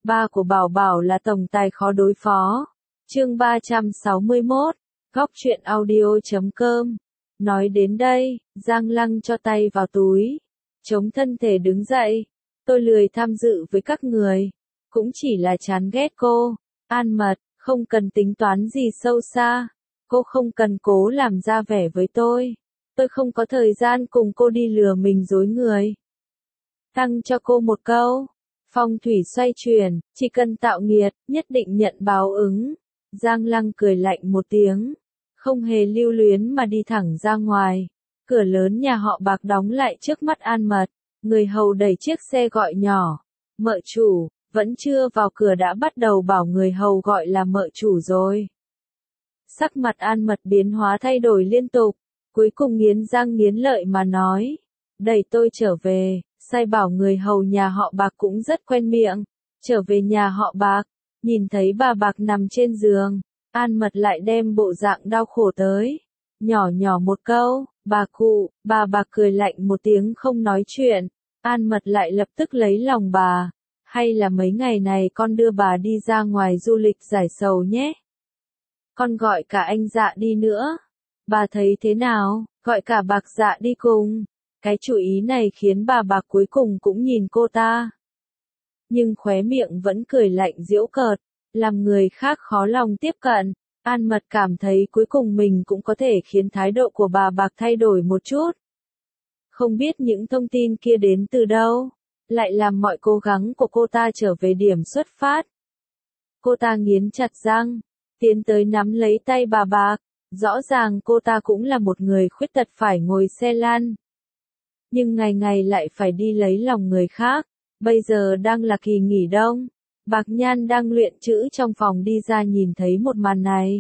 Ba của Bảo Bảo là tổng tài khó đối phó. Chương 361, góc truyện audio.com. Nói đến đây, Giang Lăng cho tay vào túi, chống thân thể đứng dậy. Tôi lười tham dự với các người, cũng chỉ là chán ghét cô. An Mật, không cần tính toán gì sâu xa. Cô không cần cố làm ra vẻ với tôi. Tôi không có thời gian cùng cô đi lừa mình dối người. Tăng cho cô một câu. Phong thủy xoay chuyển, chỉ cần tạo nghiệt, nhất định nhận báo ứng. Giang Lăng cười lạnh một tiếng, không hề lưu luyến mà đi thẳng ra ngoài. Cửa lớn nhà họ Bạc đóng lại trước mắt An Mật, người hầu đẩy chiếc xe gọi nhỏ. Mợ chủ, vẫn chưa vào cửa đã bắt đầu bảo người hầu gọi là mợ chủ rồi. Sắc mặt An Mật biến hóa thay đổi liên tục, cuối cùng nghiến răng nghiến lợi mà nói, đẩy tôi trở về. Sai bảo người hầu nhà họ Bạc cũng rất quen miệng. Trở về nhà họ Bạc, nhìn thấy bà Bạc nằm trên giường, An Mật lại đem bộ dạng đau khổ tới. Nhỏ nhỏ một câu, bà cụ, bà Bạc cười lạnh một tiếng không nói chuyện. An Mật lại lập tức lấy lòng bà. Hay là mấy ngày này con đưa bà đi ra ngoài du lịch giải sầu nhé. Con gọi cả anh Dạ đi nữa. Bà thấy thế nào, gọi cả Bạc Dạ đi cùng. Cái chủ ý này khiến bà Bạc cuối cùng cũng nhìn cô ta. Nhưng khóe miệng vẫn cười lạnh giễu cợt, làm người khác khó lòng tiếp cận. An Mật cảm thấy cuối cùng mình cũng có thể khiến thái độ của bà Bạc thay đổi một chút. Không biết những thông tin kia đến từ đâu, lại làm mọi cố gắng của cô ta trở về điểm xuất phát. Cô ta nghiến chặt răng, tiến tới nắm lấy tay bà Bạc. Rõ ràng cô ta cũng là một người khuyết tật phải ngồi xe lăn. Nhưng ngày ngày lại phải đi lấy lòng người khác. Bây giờ đang là kỳ nghỉ đông. Bạc Nhan đang luyện chữ trong phòng đi ra nhìn thấy một màn này.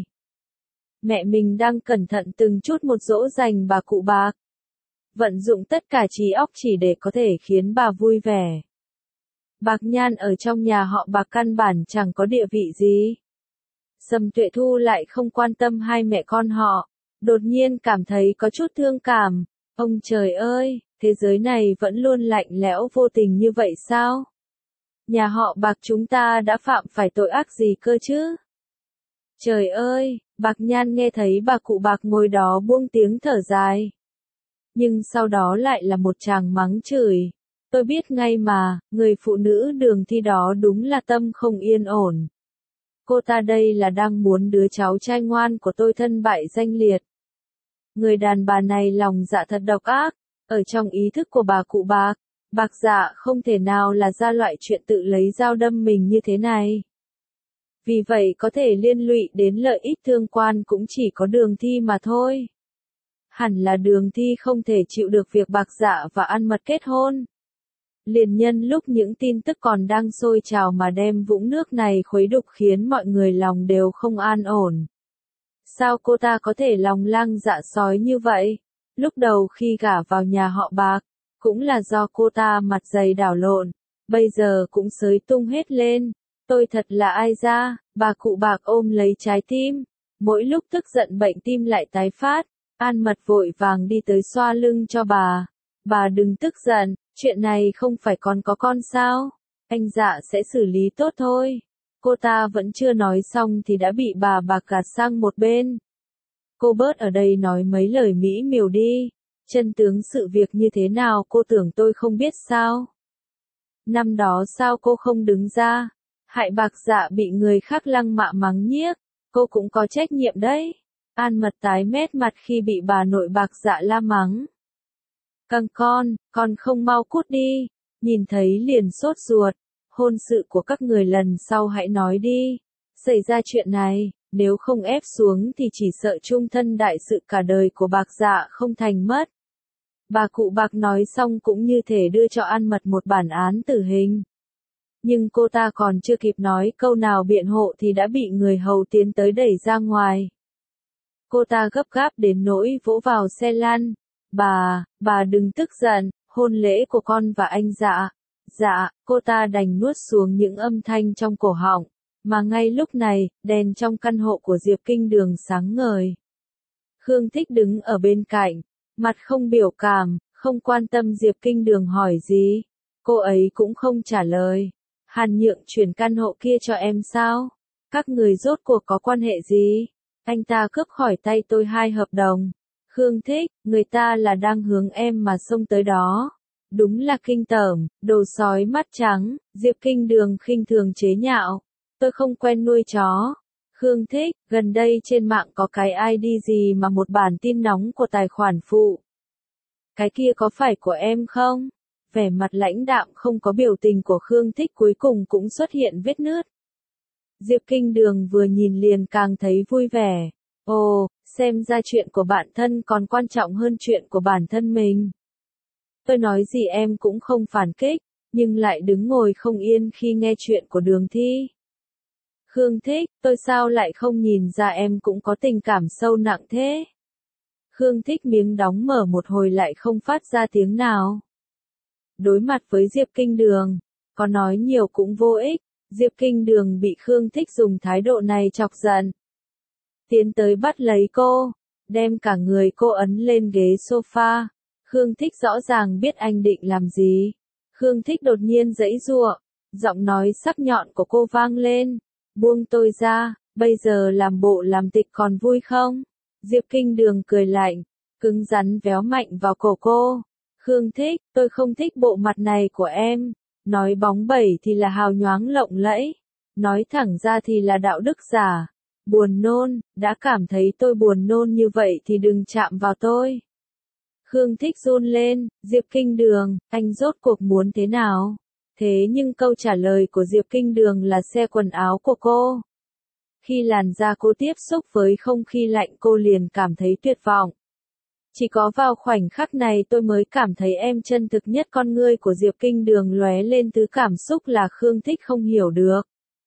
Mẹ mình đang cẩn thận từng chút một dỗ dành bà cụ Bạc. Vận dụng tất cả trí óc chỉ để có thể khiến bà vui vẻ. Bạc Nhan ở trong nhà họ Bạc căn bản chẳng có địa vị gì. Sầm Tuệ Thu lại không quan tâm hai mẹ con họ. Đột nhiên cảm thấy có chút thương cảm. Ông trời ơi, thế giới này vẫn luôn lạnh lẽo vô tình như vậy sao? Nhà họ Bạc chúng ta đã phạm phải tội ác gì cơ chứ? Trời ơi, Bạc Nhan nghe thấy bà cụ Bạc ngồi đó buông tiếng thở dài. Nhưng sau đó lại là một tràng mắng chửi. Tôi biết ngay mà, người phụ nữ Đường Thi đó đúng là tâm không yên ổn. Cô ta đây là đang muốn đứa cháu trai ngoan của tôi thân bại danh liệt. Người đàn bà này lòng dạ thật độc ác. Ở trong ý thức của bà cụ Bạc, Bạc Dạ không thể nào là ra loại chuyện tự lấy dao đâm mình như thế này. Vì vậy có thể liên lụy đến lợi ích thương quan cũng chỉ có Đường Thi mà thôi. Hẳn là Đường Thi không thể chịu được việc Bạc Dạ và An Mật kết hôn. Liền nhân lúc những tin tức còn đang sôi trào mà đem vũng nước này khuấy đục khiến mọi người lòng đều không an ổn. Sao cô ta có thể lòng lang dạ sói như vậy? Lúc đầu khi gả vào nhà họ Bạc, cũng là do cô ta mặt dày đảo lộn, bây giờ cũng xới tung hết lên. Tôi thật là ai ra, bà cụ Bạc ôm lấy trái tim, mỗi lúc tức giận bệnh tim lại tái phát. An Mật vội vàng đi tới xoa lưng cho bà. Bà đừng tức giận, chuyện này không phải còn có con sao? Anh Dạ sẽ xử lý tốt thôi. Cô ta vẫn chưa nói xong thì đã bị bà Bạc gạt sang một bên. Cô bớt ở đây nói mấy lời mỹ miều đi. Chân tướng sự việc như thế nào cô tưởng tôi không biết sao? Năm đó sao cô không đứng ra? Hại Bạc Dạ bị người khác lăng mạ mắng nhiếc. Cô cũng có trách nhiệm đấy. An Mật tái mét mặt khi bị bà nội Bạc Dạ la mắng. Căng con không mau cút đi. Nhìn thấy liền sốt ruột. Hôn sự của các người lần sau hãy nói đi. Xảy ra chuyện này, nếu không ép xuống thì chỉ sợ chung thân đại sự cả đời của Bạc Dạ không thành mất. Bà cụ Bạc nói xong cũng như thể đưa cho An Mật một bản án tử hình. Nhưng cô ta còn chưa kịp nói câu nào biện hộ thì đã bị người hầu tiến tới đẩy ra ngoài. Cô ta gấp gáp đến nỗi vỗ vào xe lăn. Bà đừng tức giận, hôn lễ của con và anh Dạ. Dạ, cô ta đành nuốt xuống những âm thanh trong cổ họng. Mà ngay lúc này, đèn trong căn hộ của Diệp Kinh Đường sáng ngời. Khương Thích đứng ở bên cạnh, mặt không biểu cảm, không quan tâm Diệp Kinh Đường hỏi gì. Cô ấy cũng không trả lời. Hàn Nhượng chuyển căn hộ kia cho em sao? Các người rốt cuộc có quan hệ gì? Anh ta cướp khỏi tay tôi 2 hợp đồng. Khương Thích, người ta là đang hướng em mà xông tới đó. Đúng là kinh tởm, đồ sói mắt trắng, Diệp Kinh Đường khinh thường chế nhạo. Tôi không quen nuôi chó. Khương Thích, gần đây trên mạng có cái ID gì mà một bản tin nóng của tài khoản phụ. Cái kia có phải của em không? Vẻ mặt lãnh đạm không có biểu tình của Khương Thích cuối cùng cũng xuất hiện vết nứt. Diệp Kinh Đường vừa nhìn liền càng thấy vui vẻ. Ồ, xem ra chuyện của bạn thân còn quan trọng hơn chuyện của bản thân mình. Tôi nói gì em cũng không phản kích, nhưng lại đứng ngồi không yên khi nghe chuyện của Đường Thi. Khương Thích, tôi sao lại không nhìn ra em cũng có tình cảm sâu nặng thế? Khương Thích miếng đóng mở một hồi lại không phát ra tiếng nào. Đối mặt với Diệp Kinh Đường, có nói nhiều cũng vô ích, Diệp Kinh Đường bị Khương Thích dùng thái độ này chọc giận. Tiến tới bắt lấy cô, đem cả người cô ấn lên ghế sofa. Khương Thích rõ ràng biết anh định làm gì. Khương Thích đột nhiên giãy giụa, giọng nói sắc nhọn của cô vang lên. Buông tôi ra, bây giờ làm bộ làm tịch còn vui không? Diệp Kinh Đường cười lạnh, cứng rắn véo mạnh vào cổ cô. Khương Thích, tôi không thích bộ mặt này của em. Nói bóng bẩy thì là hào nhoáng lộng lẫy. Nói thẳng ra thì là đạo đức giả. Buồn nôn, đã cảm thấy tôi buồn nôn như vậy thì đừng chạm vào tôi. Khương Thích run lên, Diệp Kinh Đường, anh rốt cuộc muốn thế nào? Thế nhưng câu trả lời của Diệp Kinh Đường là xe quần áo của cô. Khi làn da cô tiếp xúc với không khí lạnh cô liền cảm thấy tuyệt vọng. Chỉ có vào khoảnh khắc này tôi mới cảm thấy em chân thực nhất. Con ngươi của Diệp Kinh Đường lóe lên thứ cảm xúc là Khương Thích không hiểu được.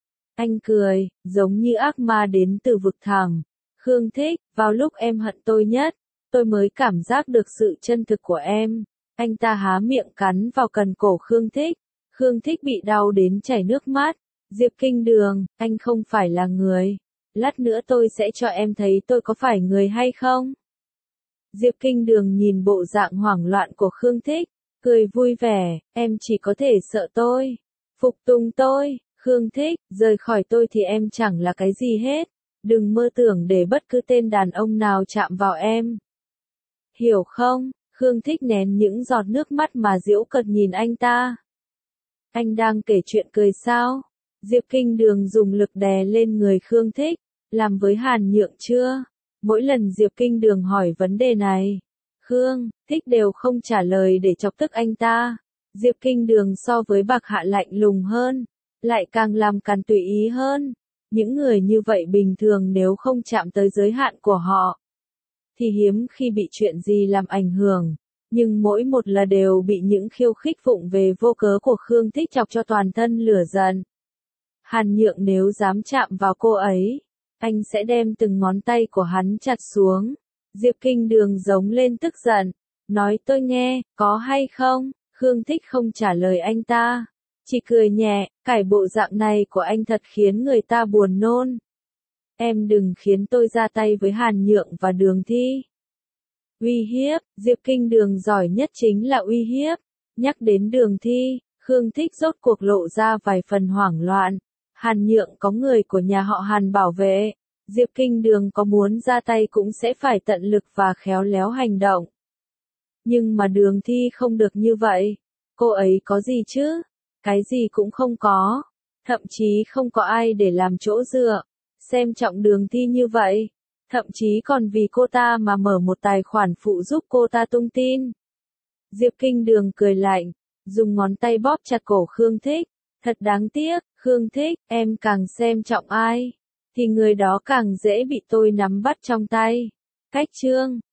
Anh cười, giống như ác ma đến từ vực thẳm. Khương Thích, vào lúc em hận tôi nhất, tôi mới cảm giác được sự chân thực của em. Anh ta há miệng cắn vào cần cổ Khương Thích. Khương Thích bị đau đến chảy nước mắt. Diệp Kinh Đường, anh không phải là người. Lát nữa tôi sẽ cho em thấy tôi có phải người hay không. Diệp Kinh Đường nhìn bộ dạng hoảng loạn của Khương Thích, cười vui vẻ, em chỉ có thể sợ tôi. Phục tùng tôi, Khương Thích, rời khỏi tôi thì em chẳng là cái gì hết. Đừng mơ tưởng để bất cứ tên đàn ông nào chạm vào em. Hiểu không? Khương Thích nén những giọt nước mắt mà giễu cợt nhìn anh ta. Anh đang kể chuyện cười sao? Diệp Kinh Đường dùng lực đè lên người Khương Thích, làm với Hàn Nhượng chưa? Mỗi lần Diệp Kinh Đường hỏi vấn đề này, Khương Thích đều không trả lời để chọc tức anh ta. Diệp Kinh Đường so với Bạc Hạ lạnh lùng hơn, lại càng làm càn tùy ý hơn. Những người như vậy bình thường nếu không chạm tới giới hạn của họ, thì hiếm khi bị chuyện gì làm ảnh hưởng. Nhưng mỗi một lần đều bị những khiêu khích vụng về vô cớ của Khương Thích chọc cho toàn thân lửa giận. Hàn Nhượng nếu dám chạm vào cô ấy, anh sẽ đem từng ngón tay của hắn chặt xuống. Diệp Kinh Đường giống lên tức giận, nói tôi nghe, có hay không? Khương Thích không trả lời anh ta, chỉ cười nhẹ, cải bộ dạng này của anh thật khiến người ta buồn nôn. Em đừng khiến tôi ra tay với Hàn Nhượng và Đường Thi. Uy hiếp, Diệp Kinh Đường giỏi nhất chính là uy hiếp. Nhắc đến Đường Thi, Khương Thích rốt cuộc lộ ra vài phần hoảng loạn. Hàn Nhượng có người của nhà họ Hàn bảo vệ, Diệp Kinh Đường có muốn ra tay cũng sẽ phải tận lực và khéo léo hành động. Nhưng mà Đường Thi không được như vậy. Cô ấy có gì chứ? Cái gì cũng không có. Thậm chí không có ai để làm chỗ dựa. Xem trọng Đường Thi như vậy. Thậm chí còn vì cô ta mà mở một tài khoản phụ giúp cô ta tung tin. Diệp Kinh Đường cười lạnh, dùng ngón tay bóp chặt cổ Khương Thích. Thật đáng tiếc, Khương Thích, em càng xem trọng ai, thì người đó càng dễ bị tôi nắm bắt trong tay. Cách chương